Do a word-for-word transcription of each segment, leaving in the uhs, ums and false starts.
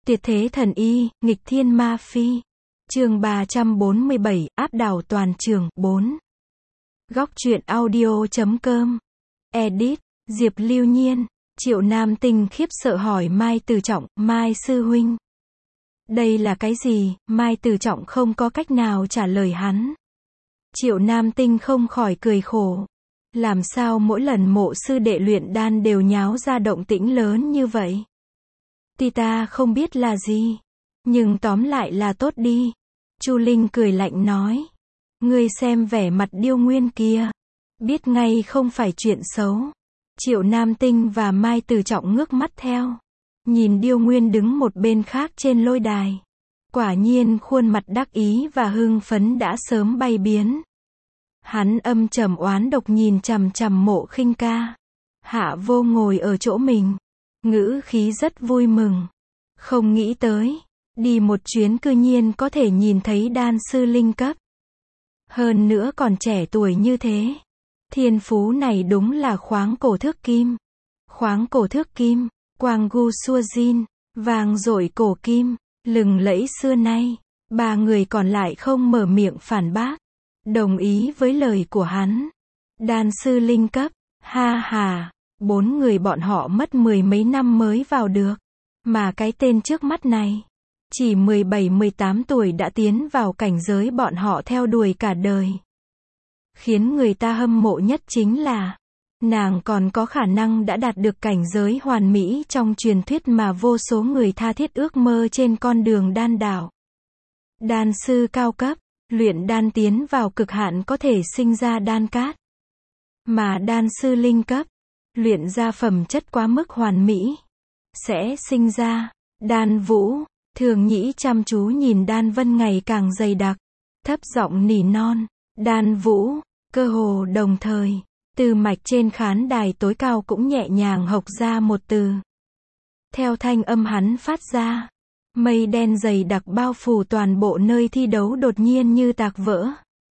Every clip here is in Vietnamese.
Tuyệt thế thần y, nghịch thiên ma phi. Chương ba trăm bốn mươi bảy, áp đảo toàn trường, bốn. Góc truyện audio chấm com. Edit, Diệp Lưu Nhiên. Triệu Nam Tinh khiếp sợ hỏi Mai Từ Trọng, Mai sư huynh. Đây là cái gì? Mai Từ Trọng không có cách nào trả lời hắn. Triệu Nam Tinh không khỏi cười khổ. Làm sao mỗi lần mộ sư đệ luyện đan đều nháo ra động tĩnh lớn như vậy? Thì ta không biết là gì. Nhưng tóm lại là tốt đi. Chu Linh cười lạnh nói. Ngươi xem vẻ mặt Điêu Nguyên kia. Biết ngay không phải chuyện xấu. Triệu Nam Tinh và Mai Từ Trọng ngước mắt theo. Nhìn Điêu Nguyên đứng một bên khác trên lôi đài. Quả nhiên khuôn mặt đắc ý và hưng phấn đã sớm bay biến. Hắn âm trầm oán độc nhìn chằm chằm Mộ Khinh Ca. Hạ Vô ngồi ở chỗ mình. Ngữ khí rất vui mừng. Không nghĩ tới. Đi một chuyến cư nhiên có thể nhìn thấy đan sư linh cấp. Hơn nữa còn trẻ tuổi như thế. Thiên phú này đúng là khoáng cổ thước kim. Khoáng cổ thước kim, quang gu xua jin, vàng rội cổ kim, lừng lẫy xưa nay. Ba người còn lại không mở miệng phản bác. Đồng ý với lời của hắn. Đan sư linh cấp, ha ha. Bốn người bọn họ mất mười mấy năm mới vào được. Mà cái tên trước mắt này. Chỉ mười bảy mười tám tuổi đã tiến vào cảnh giới bọn họ theo đuổi cả đời. Khiến người ta hâm mộ nhất chính là, nàng còn có khả năng đã đạt được cảnh giới hoàn mỹ trong truyền thuyết mà vô số người tha thiết ước mơ trên con đường đan đạo. Đan sư cao cấp, luyện đan tiến vào cực hạn có thể sinh ra đan cát. Mà đan sư linh cấp, luyện ra phẩm chất quá mức hoàn mỹ, sẽ sinh ra đan vũ. Thường Nhĩ chăm chú nhìn đan vân ngày càng dày đặc, thấp giọng nỉ non, đan vũ. Cơ hồ đồng thời, từ mạch trên khán đài tối cao cũng nhẹ nhàng hộc ra một từ. Theo thanh âm hắn phát ra, mây đen dày đặc bao phủ toàn bộ nơi thi đấu đột nhiên như tạc vỡ.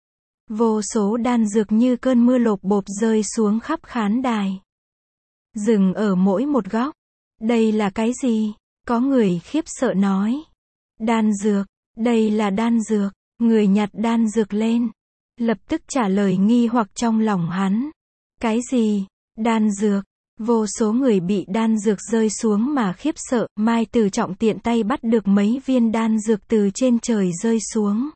Vô số đan dược như cơn mưa lộp bộp rơi xuống khắp khán đài. Dừng ở mỗi một góc. Đây là cái gì? Có người khiếp sợ nói. Đan dược, đây là đan dược. Người nhặt đan dược lên. Lập tức trả lời nghi hoặc trong lòng hắn. Cái gì? Đan dược. Vô số người bị đan dược rơi xuống mà khiếp sợ. Mai Từ Trọng tiện tay bắt được mấy viên đan dược từ trên trời rơi xuống.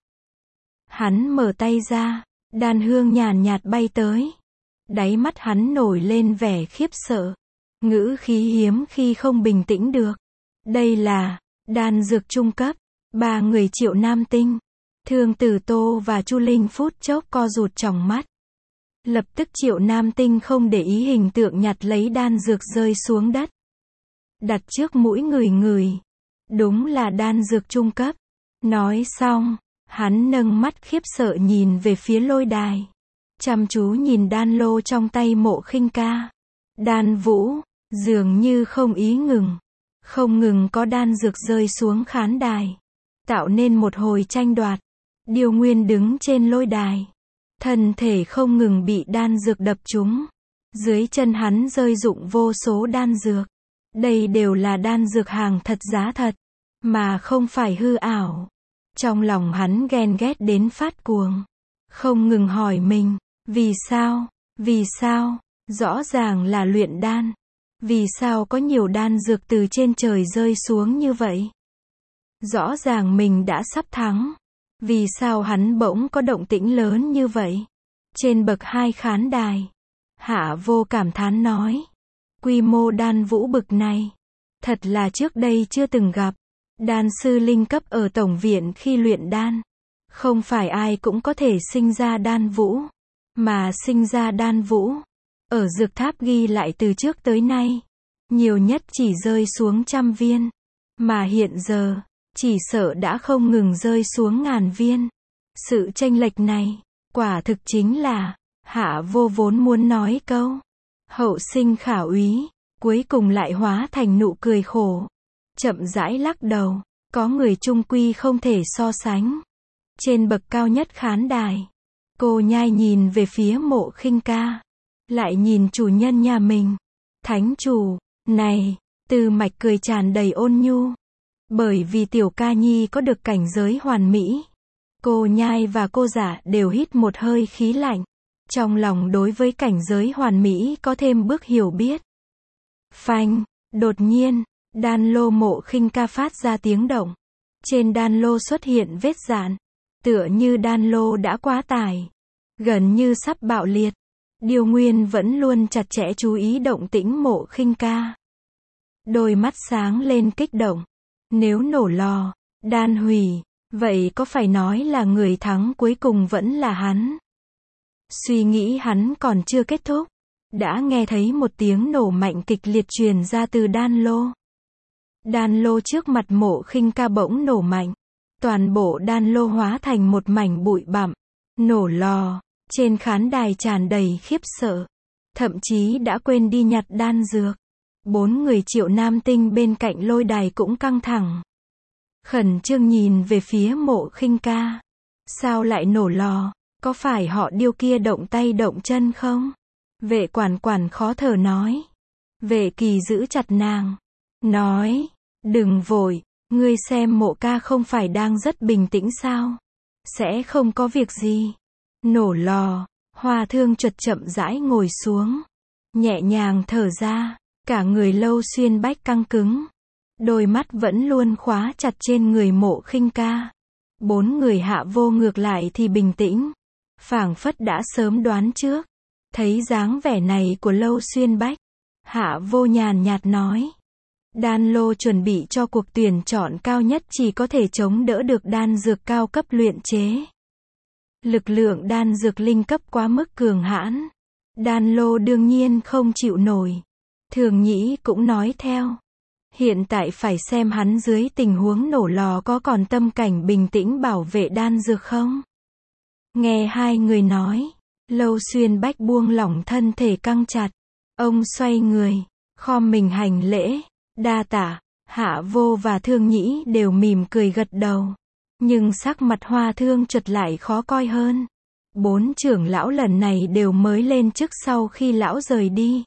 Hắn mở tay ra. Đan hương nhàn nhạt bay tới. Đáy mắt hắn nổi lên vẻ khiếp sợ. Ngữ khí hiếm khi không bình tĩnh được. Đây là đan dược trung cấp. Ba người Triệu Nam Tinh, Thương Tử Tô và Chu Linh phút chốc co rụt tròng mắt. Lập tức Triệu Nam Tinh không để ý hình tượng nhặt lấy đan dược rơi xuống đất. Đặt trước mũi người người. Đúng là đan dược trung cấp. Nói xong, hắn nâng mắt khiếp sợ nhìn về phía lôi đài. Chăm chú nhìn đan lô trong tay Mộ Khinh Ca. Đan vũ, dường như không ý ngừng. Không ngừng có đan dược rơi xuống khán đài. Tạo nên một hồi tranh đoạt. Điêu Nguyên đứng trên lôi đài. Thân thể không ngừng bị đan dược đập trúng. Dưới chân hắn rơi rụng vô số đan dược. Đây đều là đan dược hàng thật giá thật. Mà không phải hư ảo. Trong lòng hắn ghen ghét đến phát cuồng. Không ngừng hỏi mình. Vì sao? Vì sao? Rõ ràng là luyện đan. Vì sao có nhiều đan dược từ trên trời rơi xuống như vậy? Rõ ràng mình đã sắp thắng. Vì sao hắn bỗng có động tĩnh lớn như vậy? Trên bậc hai khán đài, Hạ Vô cảm thán nói. Quy mô đan vũ bực này. Thật là trước đây chưa từng gặp. Đan sư linh cấp ở tổng viện khi luyện đan. Không phải ai cũng có thể sinh ra đan vũ. Mà sinh ra đan vũ. Ở dược tháp ghi lại từ trước tới nay. Nhiều nhất chỉ rơi xuống trăm viên. Mà hiện giờ, chỉ sợ đã không ngừng rơi xuống ngàn viên. Sự chênh lệch này, quả thực chính là, Hạ Vô vốn muốn nói câu. Hậu sinh khả úy, cuối cùng lại hóa thành nụ cười khổ. Chậm rãi lắc đầu, có người chung quy không thể so sánh. Trên bậc cao nhất khán đài, cô nhai nhìn về phía Mộ Khinh Ca. Lại nhìn chủ nhân nhà mình. Thánh chủ, này, Từ Mạch cười tràn đầy ôn nhu. Bởi vì tiểu ca nhi có được cảnh giới hoàn mỹ. Cô nhai và cô giả đều hít một hơi khí lạnh. Trong lòng đối với cảnh giới hoàn mỹ có thêm bước hiểu biết. Phanh, đột nhiên, đan lô Mộ Khinh Ca phát ra tiếng động. Trên đan lô xuất hiện vết dạn. Tựa như đan lô đã quá tải. Gần như sắp bạo liệt. Điêu Nguyên vẫn luôn chặt chẽ chú ý động tĩnh Mộ Khinh Ca. Đôi mắt sáng lên kích động. Nếu nổ lò, đan hủy, vậy có phải nói là người thắng cuối cùng vẫn là hắn? Suy nghĩ hắn còn chưa kết thúc. Đã nghe thấy một tiếng nổ mạnh kịch liệt truyền ra từ đan lô. Đan lô trước mặt Mộ Khinh Ca bỗng nổ mạnh. Toàn bộ đan lô hóa thành một mảnh bụi bặm. Nổ lò, trên khán đài tràn đầy khiếp sợ. Thậm chí đã quên đi nhặt đan dược. Bốn người Triệu Nam Tinh bên cạnh lôi đài cũng căng thẳng. Khẩn trương nhìn về phía Mộ Khinh Ca. Sao lại nổ lò? Có phải họ Điêu kia động tay động chân không? Vệ quản quản khó thở nói. Vệ Kỳ giữ chặt nàng. Nói, đừng vội, ngươi xem Mộ ca không phải đang rất bình tĩnh sao? Sẽ không có việc gì. Nổ lò, Hoa Thương chợt chậm rãi ngồi xuống. Nhẹ nhàng thở ra, cả người Lâu Xuyên Bách căng cứng. Đôi mắt vẫn luôn khóa chặt trên người Mộ Khinh Ca. Bốn người Hạ Vô ngược lại thì bình tĩnh. Phảng phất đã sớm đoán trước. Thấy dáng vẻ này của Lâu Xuyên Bách. Hạ Vô nhàn nhạt nói. Đan lô chuẩn bị cho cuộc tuyển chọn cao nhất chỉ có thể chống đỡ được đan dược cao cấp luyện chế. Lực lượng đan dược linh cấp quá mức cường hãn. Đan lô đương nhiên không chịu nổi. Thường Nhĩ cũng nói theo. Hiện tại phải xem hắn dưới tình huống nổ lò có còn tâm cảnh bình tĩnh bảo vệ đan dược không? Nghe hai người nói, Lâu Xuyên Bách buông lỏng thân thể căng chặt. Ông xoay người, khom mình hành lễ, đa tạ. Hạ Vô và Thương Nhĩ đều mỉm cười gật đầu. Nhưng sắc mặt Hoa Thương chợt lại khó coi hơn. Bốn trưởng lão lần này đều mới lên chức sau khi lão rời đi.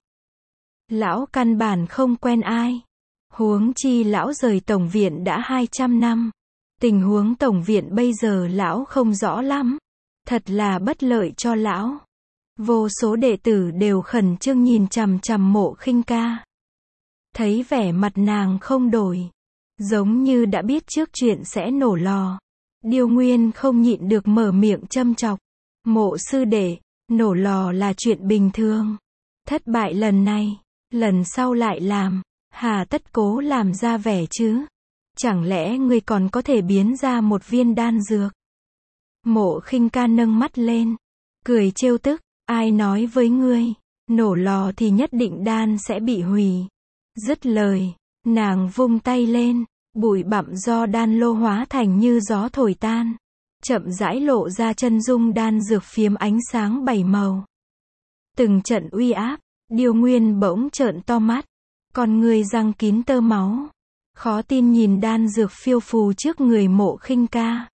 Lão căn bản không quen ai. Huống chi lão rời tổng viện đã hai trăm năm. Tình huống tổng viện bây giờ lão không rõ lắm. Thật là bất lợi cho lão. Vô số đệ tử đều khẩn trương nhìn chằm chằm Mộ Khinh Ca. Thấy vẻ mặt nàng không đổi. Giống như đã biết trước chuyện sẽ nổ lò. Điêu Nguyên không nhịn được mở miệng châm chọc. Mộ sư đệ, nổ lò là chuyện bình thường. Thất bại lần này, lần sau lại làm. Hà tất cố làm ra vẻ chứ? Chẳng lẽ ngươi còn có thể biến ra một viên đan dược? Mộ Khinh Ca nâng mắt lên, cười trêu tức, ai nói với ngươi, nổ lò thì nhất định đan sẽ bị hủy. Dứt lời, nàng vung tay lên, bụi bặm do đan lô hóa thành như gió thổi tan. Chậm rãi lộ ra chân dung đan dược phiếm ánh sáng bảy màu. Từng trận uy áp, Điêu Nguyên bỗng trợn to mắt. Con người răng kín tơ máu. Khó tin nhìn đan dược phiêu phù trước người Mộ Khinh Ca.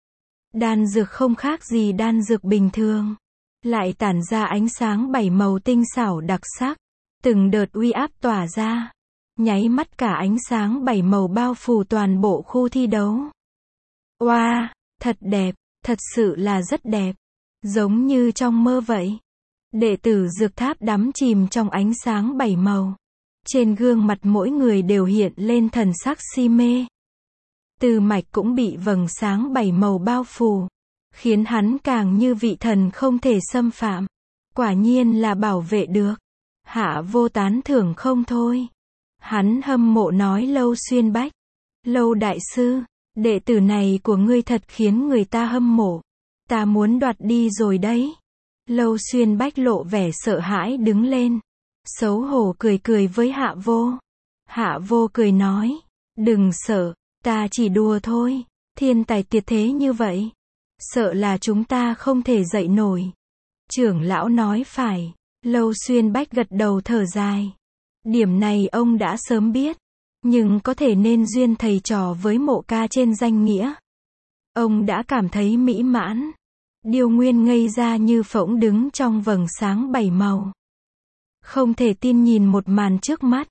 Đan dược không khác gì đan dược bình thường. Lại tản ra ánh sáng bảy màu tinh xảo đặc sắc. Từng đợt uy áp tỏa ra. Nháy mắt cả ánh sáng bảy màu bao phủ toàn bộ khu thi đấu. Oa, wow, thật đẹp, thật sự là rất đẹp. Giống như trong mơ vậy. Đệ tử dược tháp đắm chìm trong ánh sáng bảy màu. Trên gương mặt mỗi người đều hiện lên thần sắc si mê. Từ Mạch cũng bị vầng sáng bảy màu bao phủ. Khiến hắn càng như vị thần không thể xâm phạm. Quả nhiên là bảo vệ được. Hạ Vô tán thưởng không thôi. Hắn hâm mộ nói Lâu Xuyên Bách. Lâu đại sư, đệ tử này của ngươi thật khiến người ta hâm mộ. Ta muốn đoạt đi rồi đấy. Lâu Xuyên Bách lộ vẻ sợ hãi đứng lên. Xấu hổ cười cười với Hạ Vô. Hạ Vô cười nói. Đừng sợ, ta chỉ đùa thôi. Thiên tài tuyệt thế như vậy. Sợ là chúng ta không thể dậy nổi. Trưởng lão nói phải. Lâu Xuyên Bách gật đầu thở dài. Điểm này ông đã sớm biết. Nhưng có thể nên duyên thầy trò với Mộ ca trên danh nghĩa. Ông đã cảm thấy mỹ mãn. Điêu Nguyên ngây ra như phỗng đứng trong vầng sáng bảy màu. Không thể tin nhìn một màn trước mắt.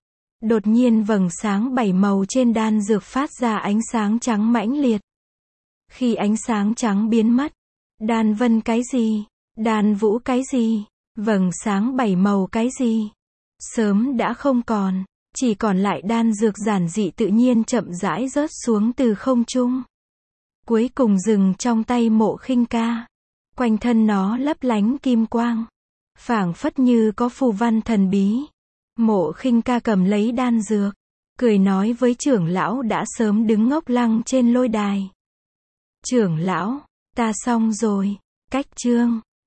Đột nhiên vầng sáng bảy màu trên đan dược phát ra ánh sáng trắng mãnh liệt. Khi ánh sáng trắng biến mất, đan vân cái gì? Đan vũ cái gì? Vầng sáng bảy màu cái gì? Sớm đã không còn, chỉ còn lại đan dược giản dị tự nhiên chậm rãi rớt xuống từ không trung. Cuối cùng dừng trong tay Mộ Khinh Ca. Quanh thân nó lấp lánh kim quang, phảng phất như có phù văn thần bí. Mộ Khinh Ca cầm lấy đan dược, cười nói với trưởng lão đã sớm đứng ngốc lăng trên lôi đài. Trưởng lão, ta xong rồi. Cách chương